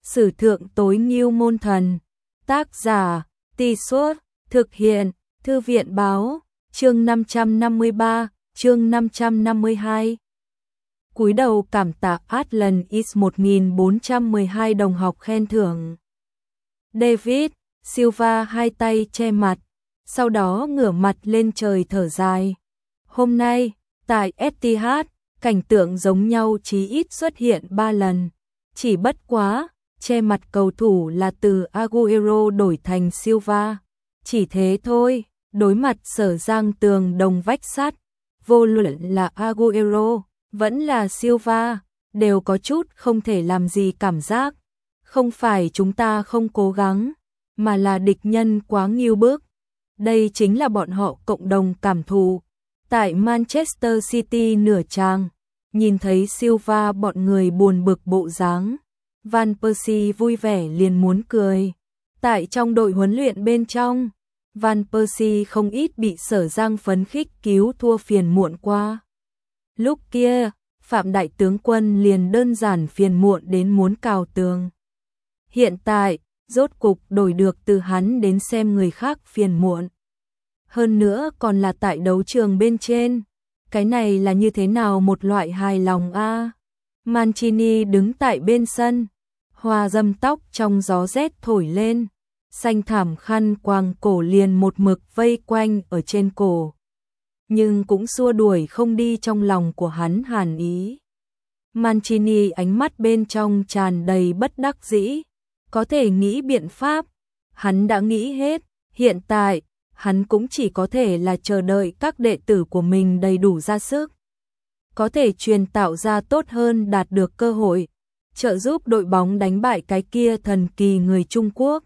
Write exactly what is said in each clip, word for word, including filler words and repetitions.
Sử thượng tối ngưu môn thần. Tác giả, Tì Suốt, thực hiện, Thư viện báo, chương năm trăm năm mươi ba, chương năm trăm năm mươi hai. Cúi đầu cảm tạ Atlan X một nghìn bốn trăm mười hai đồng học khen thưởng. David Silva hai tay che mặt, sau đó ngửa mặt lên trời thở dài. Hôm nay, tại Etihad, cảnh tượng giống nhau chí ít xuất hiện ba lần. Chỉ bất quá, che mặt cầu thủ là từ Agüero đổi thành Silva. Chỉ thế thôi, đối mặt Sở Giang tường đồng vách sắt, vô luận là Agüero, vẫn là Silva, đều có chút không thể làm gì cảm giác. Không phải chúng ta không cố gắng, mà là địch nhân quá nghêu bức. Đây chính là bọn họ cộng đồng cảm thụ. Tại Manchester City nửa trang, nhìn thấy Silva bọn người buồn bực bộ dáng, Van Persie vui vẻ liền muốn cười. Tại trong đội huấn luyện bên trong, Van Persie không ít bị Sở Giang phấn khích cứu thua phiền muộn qua. Lúc kia, Phạm Đại Tướng Quân liền đơn giản phiền muộn đến muốn cào tường. Hiện tại, rốt cục đổi được từ hắn đến xem người khác phiền muộn. Hơn nữa còn là tại đấu trường bên trên. Cái này là như thế nào một loại hài lòng a? À? Mancini đứng tại bên sân, hoa dâm tóc trong gió rét thổi lên, xanh thảm khăn quàng cổ liền một mực vây quanh ở trên cổ. Nhưng cũng xua đuổi không đi trong lòng của hắn hàn ý. Mancini ánh mắt bên trong tràn đầy bất đắc dĩ, có thể nghĩ biện pháp, hắn đã nghĩ hết, hiện tại, hắn cũng chỉ có thể là chờ đợi các đệ tử của mình đầy đủ ra sức. Có thể truyền tạo ra tốt hơn đạt được cơ hội, trợ giúp đội bóng đánh bại cái kia thần kỳ người Trung Quốc.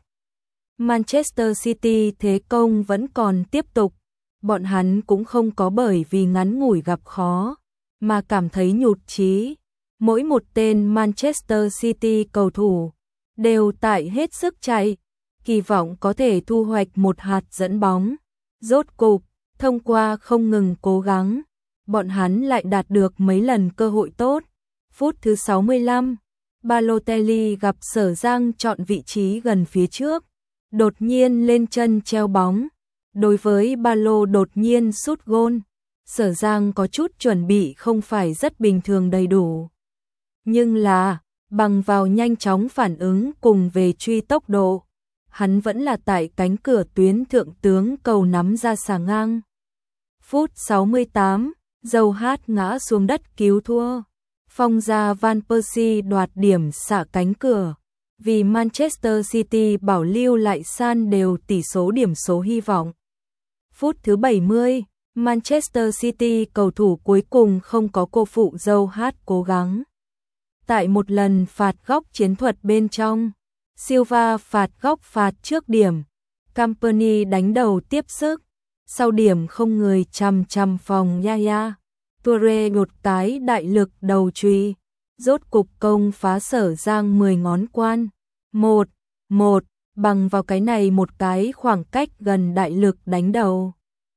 Manchester City thế công vẫn còn tiếp tục, bọn hắn cũng không có bởi vì ngắn ngủi gặp khó, mà cảm thấy nhụt chí. Mỗi một tên Manchester City cầu thủ đều tại hết sức chạy, kỳ vọng có thể thu hoạch một hạt dẫn bóng. Rốt cục, thông qua không ngừng cố gắng, bọn hắn lại đạt được mấy lần cơ hội tốt. Phút thứ sáu mươi lăm, Balotelli gặp Sở Giang chọn vị trí gần phía trước, đột nhiên lên chân treo bóng. Đối với Balo đột nhiên sút gôn, Sở Giang có chút chuẩn bị không phải rất bình thường đầy đủ. Nhưng là, bằng vào nhanh chóng phản ứng cùng về truy tốc độ, hắn vẫn là tại cánh cửa tuyến thượng tướng cầu nắm ra xà ngang. Phút sáu mươi tám, Dâu Hát ngã xuống đất cứu thua. Phong ra Van Persie đoạt điểm xả cánh cửa, vì Manchester City bảo lưu lại san đều tỷ số điểm số hy vọng. Phút thứ bảy mươi, Manchester City cầu thủ cuối cùng không có cô phụ Dâu Hát cố gắng. Tại một lần phạt góc chiến thuật bên trong, Silva phạt góc phạt trước điểm, Company đánh đầu tiếp sức, sau điểm không người chằm chằm phòng Yaya, Toure một cái đại lực đầu chùy, rốt cục công phá Sở Giang mười ngón quan. một một, bằng vào cái này một cái khoảng cách gần đại lực đánh đầu,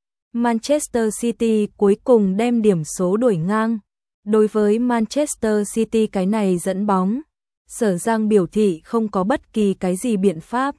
Manchester City cuối cùng đem điểm số đuổi ngang. Đối với Manchester City cái này dẫn bóng, Sở Giang biểu thị không có bất kỳ cái gì biện pháp.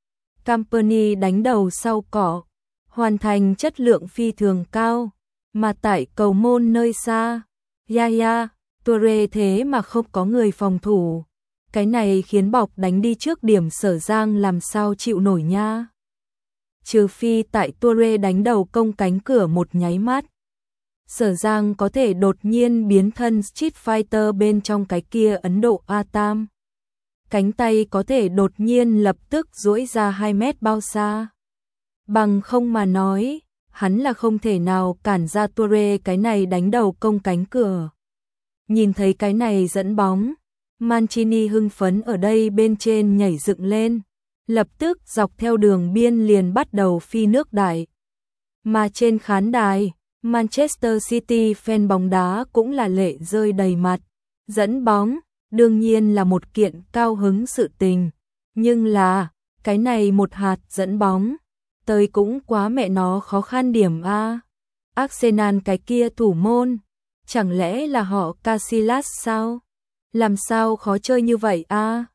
Company đánh đầu sau cỏ, hoàn thành chất lượng phi thường cao, mà tại cầu môn nơi xa, Yaya, Toure thế mà không có người phòng thủ. Cái này khiến bọc đánh đi trước điểm Sở Giang làm sao chịu nổi nha. Trừ phi tại Toure đánh đầu công cánh cửa một nháy mắt, Sở Giang có thể đột nhiên biến thân Street Fighter bên trong cái kia Ấn Độ Atam. Cánh tay có thể đột nhiên lập tức duỗi ra hai mét bao xa. Bằng không mà nói, hắn là không thể nào cản ra Toure cái này đánh đầu công cánh cửa. Nhìn thấy cái này dẫn bóng, Mancini hưng phấn ở đây bên trên nhảy dựng lên, lập tức dọc theo đường biên liền bắt đầu phi nước đại. Mà trên khán đài, Manchester City fan bóng đá cũng là lệ rơi đầy mặt. Dẫn bóng, đương nhiên là một kiện cao hứng sự tình. Nhưng là, cái này một hạt dẫn bóng, tới cũng quá mẹ nó khó khăn điểm a. Arsenal cái kia thủ môn, chẳng lẽ là họ Casillas sao? Làm sao khó chơi như vậy a?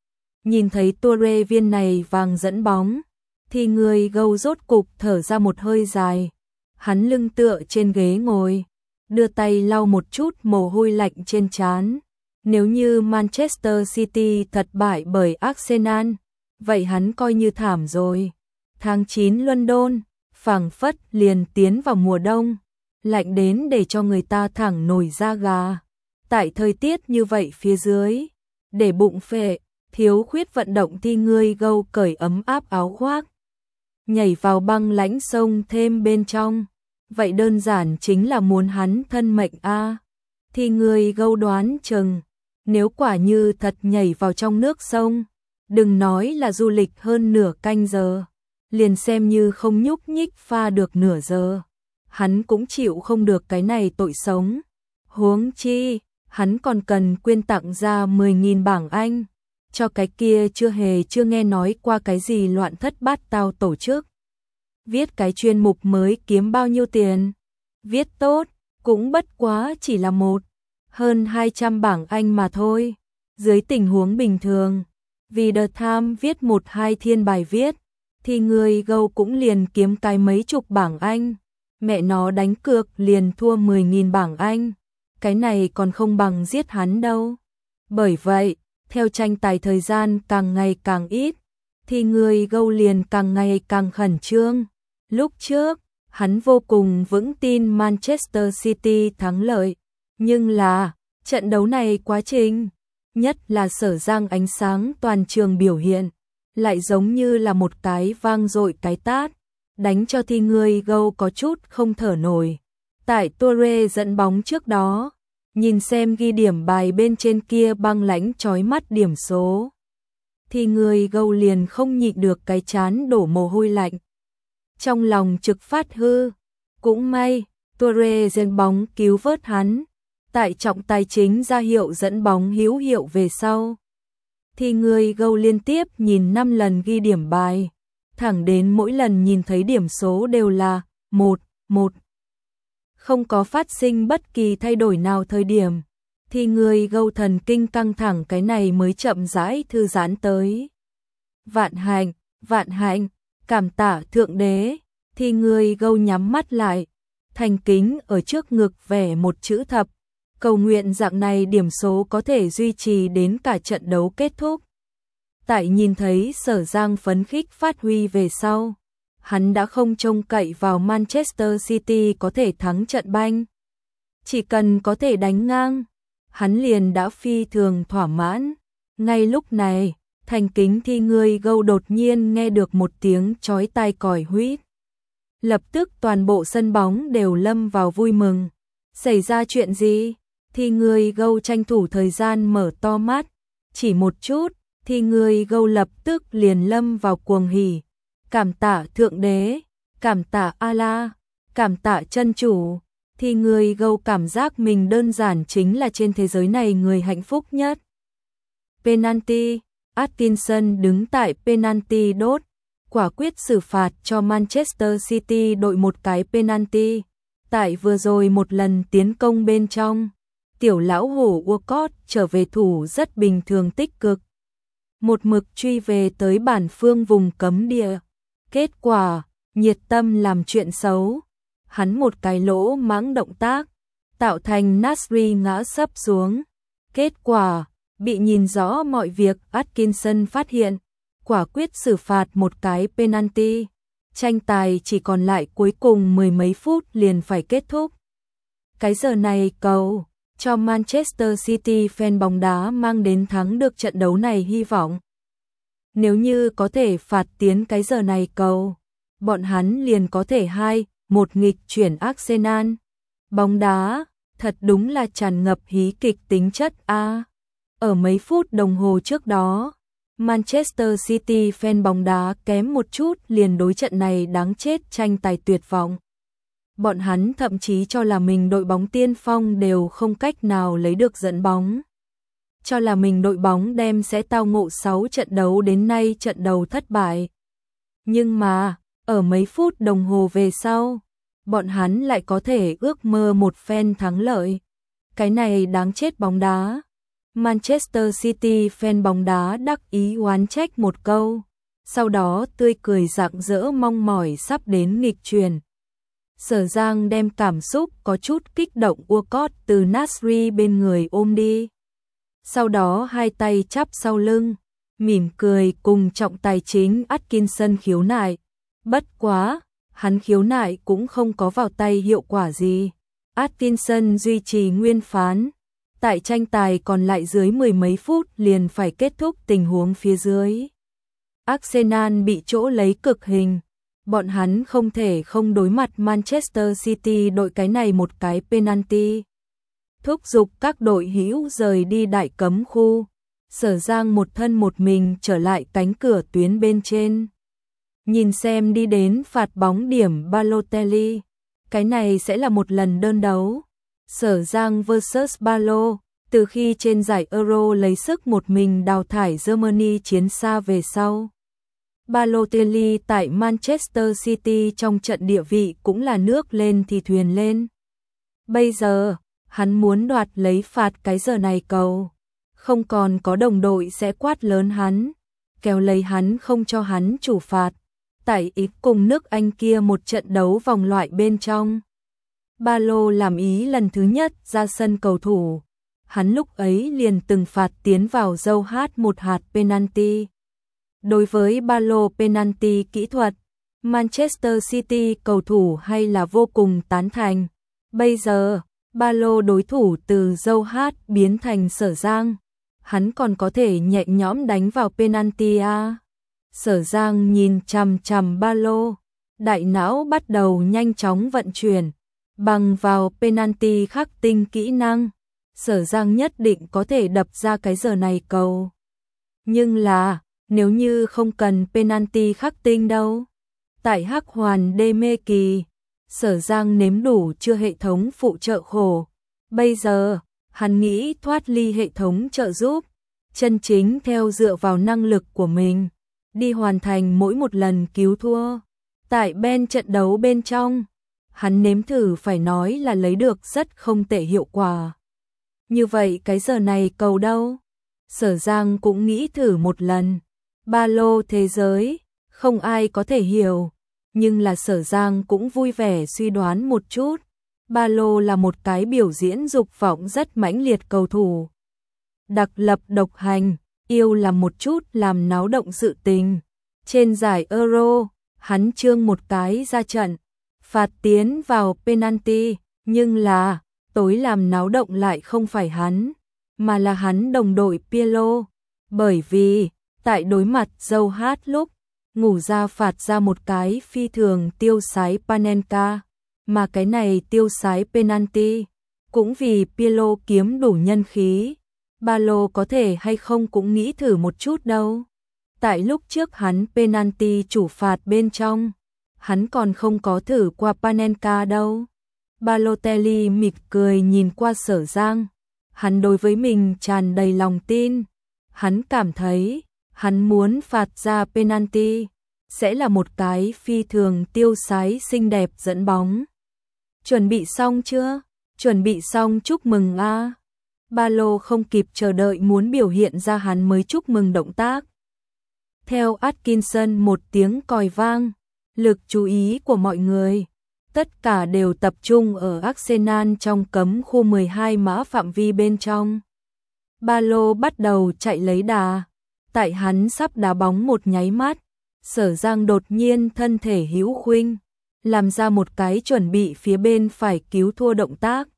Nhìn thấy Toure viên này vàng dẫn bóng, thì người gâu rốt cục thở ra một hơi dài. Hắn lưng tựa trên ghế ngồi, đưa tay lau một chút mồ hôi lạnh trên trán. Nếu như Manchester City thật bại bởi Arsenal, vậy hắn coi như thảm rồi. Tháng chín London, phảng phất liền tiến vào mùa đông, lạnh đến để cho người ta thẳng nổi da gà. Tại thời tiết như vậy phía dưới, để bụng phệ, thiếu khuyết vận động thì người gâu cởi ấm áp áo khoác, nhảy vào băng lãnh sông thêm bên trong. Vậy đơn giản chính là muốn hắn thân mệnh a. À. Thì người gâu đoán chừng, nếu quả như thật nhảy vào trong nước sông, đừng nói là du lịch hơn nửa canh giờ, liền xem như không nhúc nhích pha được nửa giờ, hắn cũng chịu không được cái này tội sống. Huống chi, hắn còn cần quyên tặng ra mười nghìn bảng Anh, cho cái kia chưa hề chưa nghe nói qua cái gì loạn thất bát tao tổ chức. Viết cái chuyên mục mới kiếm bao nhiêu tiền? Viết tốt, cũng bất quá chỉ là một, hơn hai trăm bảng Anh mà thôi. Dưới tình huống bình thường, vì The Times viết một hai thiên bài viết, thì người gâu cũng liền kiếm cái mấy chục bảng Anh. Mẹ nó đánh cược liền thua mười nghìn bảng Anh. Cái này còn không bằng giết hắn đâu. Bởi vậy, theo tranh tài thời gian càng ngày càng ít, thì người gâu liền càng ngày càng khẩn trương. Lúc trước, hắn vô cùng vững tin Manchester City thắng lợi, nhưng là, trận đấu này quá trình, nhất là Sở Giang ánh sáng toàn trường biểu hiện, lại giống như là một cái vang dội cái tát, đánh cho thì người gâu có chút không thở nổi. Tại Toure dẫn bóng trước đó, nhìn xem ghi điểm bài bên trên kia băng lãnh chói mắt điểm số, thì người gâu liền không nhịn được cái chán đổ mồ hôi lạnh. Trong lòng trực phát hư, cũng may, Toure dẫn bóng cứu vớt hắn, tại trọng tài chính ra hiệu dẫn bóng hữu hiệu về sau. Thì người gâu liên tiếp nhìn năm lần ghi điểm bài, thẳng đến mỗi lần nhìn thấy điểm số đều là một, một. Không có phát sinh bất kỳ thay đổi nào thời điểm, thì người gâu thần kinh căng thẳng cái này mới chậm rãi thư giãn tới. Vạn hạnh, vạn hạnh, cảm tạ thượng đế, thì người gâu nhắm mắt lại, thành kính ở trước ngực vẽ một chữ thập, cầu nguyện dạng này điểm số có thể duy trì đến cả trận đấu kết thúc. Tại nhìn thấy Sở Giang phấn khích phát huy về sau, hắn đã không trông cậy vào Manchester City có thể thắng trận banh. Chỉ cần có thể đánh ngang, hắn liền đã phi thường thỏa mãn. Ngay lúc này, thành kính thì người gâu đột nhiên nghe được một tiếng chói tai còi huýt. Lập tức toàn bộ sân bóng đều lâm vào vui mừng. Xảy ra chuyện gì? Thì người gâu tranh thủ thời gian mở to mắt, chỉ một chút, thì người gâu lập tức liền lâm vào cuồng hỉ. Cảm tạ thượng đế, cảm tạ Allah, cảm tạ chân chủ, thì người gâu cảm giác mình đơn giản chính là trên thế giới này người hạnh phúc nhất. Penalty, Atkinson đứng tại penalty đốt, quả quyết xử phạt cho Manchester City đội một cái penalty. Tại vừa rồi một lần tiến công bên trong, tiểu lão hổ Walcott trở về thủ rất bình thường tích cực, một mực truy về tới bản phương vùng cấm địa. Kết quả, nhiệt tâm làm chuyện xấu, hắn một cái lỗ mãng động tác, tạo thành Nasri ngã sấp xuống. Kết quả, bị nhìn rõ mọi việc Atkinson phát hiện, quả quyết xử phạt một cái penalty. Tranh tài chỉ còn lại cuối cùng mười mấy phút liền phải kết thúc. Cái giờ này cầu cho Manchester City fan bóng đá mang đến thắng được trận đấu này hy vọng. Nếu như có thể phạt tiến cái giờ này cầu, bọn hắn liền có thể hai một nghịch chuyển Arsenal. Bóng đá, thật đúng là tràn ngập hí kịch tính chất a. À, ở mấy phút đồng hồ trước đó, Manchester City fan bóng đá kém một chút liền đối trận này đáng chết tranh tài tuyệt vọng. Bọn hắn thậm chí cho là mình đội bóng tiên phong đều không cách nào lấy được dẫn bóng. Cho là mình đội bóng đem sẽ tao ngộ sáu trận đấu đến nay trận đầu thất bại. Nhưng mà, ở mấy phút đồng hồ về sau, bọn hắn lại có thể ước mơ một phen thắng lợi. Cái này đáng chết bóng đá. Manchester City fan bóng đá đắc ý oán trách một câu, sau đó tươi cười rạng rỡ mong mỏi sắp đến nghịch chuyển. Sở Giang đem cảm xúc có chút kích động Walcott từ Nasri bên người ôm đi. Sau đó hai tay chắp sau lưng, mỉm cười cùng trọng tài chính Atkinson khiếu nại. Bất quá, hắn khiếu nại cũng không có vào tay hiệu quả gì. Atkinson duy trì nguyên phán. Tại tranh tài còn lại dưới mười mấy phút liền phải kết thúc tình huống phía dưới. Arsenal bị chỗ lấy cực hình. Bọn hắn không thể không đối mặt Manchester City đội cái này một cái penalty. Thúc giục các đội hữu rời đi đại cấm khu. Sở Giang một thân một mình trở lại cánh cửa tuyến bên trên. Nhìn xem đi đến phạt bóng điểm Balotelli. Cái này sẽ là một lần đơn đấu. Sở Giang versus Balo. Từ khi trên giải Euro lấy sức một mình đào thải Germany chiến xa về sau. Balotelli tại Manchester City trong trận địa vị cũng là nước lên thì thuyền lên. Bây giờ, hắn muốn đoạt lấy phạt cái giờ này cầu. Không còn có đồng đội sẽ quát lớn hắn, kéo lấy hắn không cho hắn chủ phạt. Tại ý cùng nước Anh kia một trận đấu vòng loại bên trong. Balo làm ý lần thứ nhất ra sân cầu thủ. Hắn lúc ấy liền từng phạt tiến vào dâu hát một hạt penalty. Đối với Balo penalty kỹ thuật, Manchester City cầu thủ hay là vô cùng tán thành. Bây giờ, Balo đối thủ từ dâu hát biến thành Sở Giang. Hắn còn có thể nhẹ nhõm đánh vào penalty à. Sở Giang nhìn chằm chằm Balo, đại não bắt đầu nhanh chóng vận chuyển, bằng vào penalty khắc tinh kỹ năng. Sở Giang nhất định có thể đập ra cái giờ này cầu. Nhưng là, nếu như không cần penalty khắc tinh đâu. Tại Hắc Hoàn đê mê kỳ, Sở Giang nếm đủ chưa hệ thống phụ trợ khổ. Bây giờ, hắn nghĩ thoát ly hệ thống trợ giúp, chân chính theo dựa vào năng lực của mình, đi hoàn thành mỗi một lần cứu thua. Tại bên trận đấu bên trong, hắn nếm thử phải nói là lấy được rất không tệ hiệu quả. Như vậy cái giờ này cầu đâu? Sở Giang cũng nghĩ thử một lần. Ba lô thế giới, không ai có thể hiểu. Nhưng là Sở Giang cũng vui vẻ suy đoán một chút. Ba lô là một cái biểu diễn dục vọng rất mãnh liệt cầu thủ. Đặc lập độc hành, yêu là một chút làm náo động sự tình. Trên giải Euro, hắn trương một cái ra trận, phạt tiến vào penalty, nhưng là tối làm náo động lại không phải hắn, mà là hắn đồng đội Pirlo. Bởi vì, tại đối mặt dâu hát lúc, ngủ ra phạt ra một cái phi thường tiêu sái Panenka, mà cái này tiêu sái penalty, cũng vì Pirlo kiếm đủ nhân khí. Ba lô có thể hay không cũng nghĩ thử một chút đâu. Tại lúc trước hắn penalty chủ phạt bên trong, hắn còn không có thử qua Panenka đâu. Balotelli mỉm cười nhìn qua Sở Giang, hắn đối với mình tràn đầy lòng tin. Hắn cảm thấy, hắn muốn phạt ra penalty, sẽ là một cái phi thường tiêu sái xinh đẹp dẫn bóng. Chuẩn bị xong chưa? Chuẩn bị xong chúc mừng a. À. Ba lô không kịp chờ đợi muốn biểu hiện ra hắn mới chúc mừng động tác. Theo Atkinson một tiếng còi vang, lực chú ý của mọi người, tất cả đều tập trung ở Arsenal trong cấm khu mười hai mã phạm vi bên trong. Ba lô bắt đầu chạy lấy đà, tại hắn sắp đá bóng một nháy mắt, Sở Giang đột nhiên thân thể hữu khuynh, làm ra một cái chuẩn bị phía bên phải cứu thua động tác.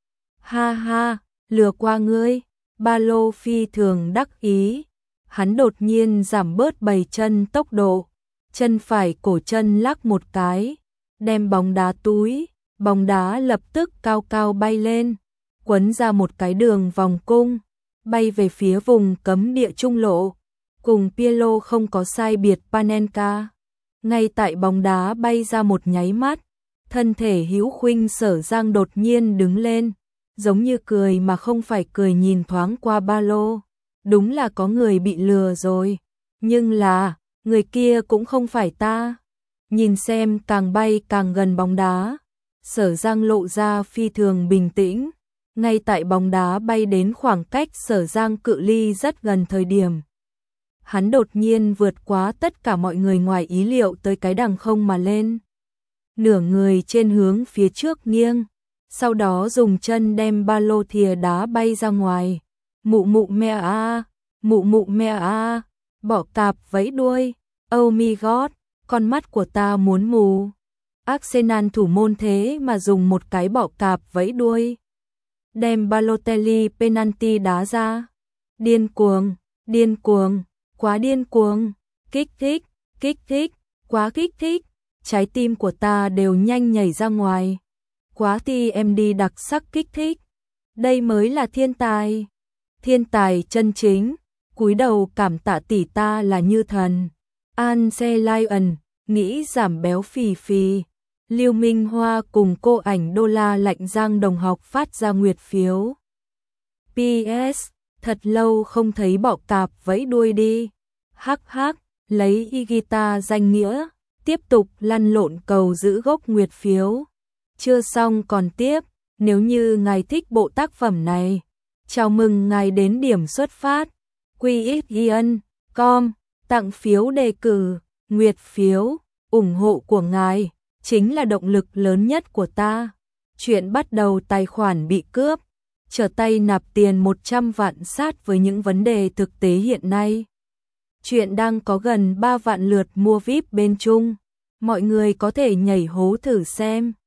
Ha ha, lừa qua ngươi. Ba lô phi thường đắc ý, hắn đột nhiên giảm bớt bảy chân tốc độ, chân phải cổ chân lắc một cái, đem bóng đá túi, bóng đá lập tức cao cao bay lên, quấn ra một cái đường vòng cung, bay về phía vùng cấm địa trung lộ, cùng Pirlo không có sai biệt Panenka. Ngay tại bóng đá bay ra một nháy mắt, thân thể hữu khuynh Sở Giang đột nhiên đứng lên, giống như cười mà không phải cười nhìn thoáng qua ba lô. Đúng là có người bị lừa rồi, nhưng là, người kia cũng không phải ta. Nhìn xem càng bay càng gần bóng đá, Sở Giang lộ ra phi thường bình tĩnh, Ngay tại bóng đá bay đến khoảng cách Sở Giang cự ly rất gần thời điểm. Hắn đột nhiên vượt quá tất cả mọi người ngoài ý liệu tới cái đằng không mà lên. Nửa người trên hướng phía trước nghiêng, sau đó dùng chân đem ba lô thìa đá bay ra ngoài. Mụ mụ mẹ a, mụ mụ mẹ a, bọ cạp vẫy đuôi. Oh my god, con mắt của ta muốn mù. Arsenal thủ môn thế mà dùng một cái bọ cạp vẫy đuôi đem Balotelli penalty đá ra. Điên cuồng, điên cuồng, quá điên cuồng, kích thích, kích thích, quá kích thích, trái tim của ta đều nhanh nhảy ra ngoài. Quá ti em đi đặc sắc kích thích. Đây mới là thiên tài. Thiên tài chân chính, cúi đầu cảm tạ tỷ ta là như thần. Anse Lion, nghĩ giảm béo phì phì. Lưu Minh Hoa cùng cô ảnh đô la lạnh giang đồng học phát ra nguyệt phiếu. pê ét, thật lâu không thấy bọ cạp vẫy đuôi đi. Hắc hắc, lấy y guitar danh nghĩa, tiếp tục lăn lộn cầu giữ gốc nguyệt phiếu. Chưa xong còn tiếp, nếu như ngài thích bộ tác phẩm này, chào mừng ngài đến điểm xuất phát. quy ích ian chấm com, tặng phiếu đề cử, nguyệt phiếu, ủng hộ của ngài chính là động lực lớn nhất của ta. Chuyện bắt đầu tài khoản bị cướp, trở tay nạp tiền một trăm vạn sát với những vấn đề thực tế hiện nay. Chuyện đang có gần ba vạn lượt mua víp bên Trung, mọi người có thể nhảy hố thử xem.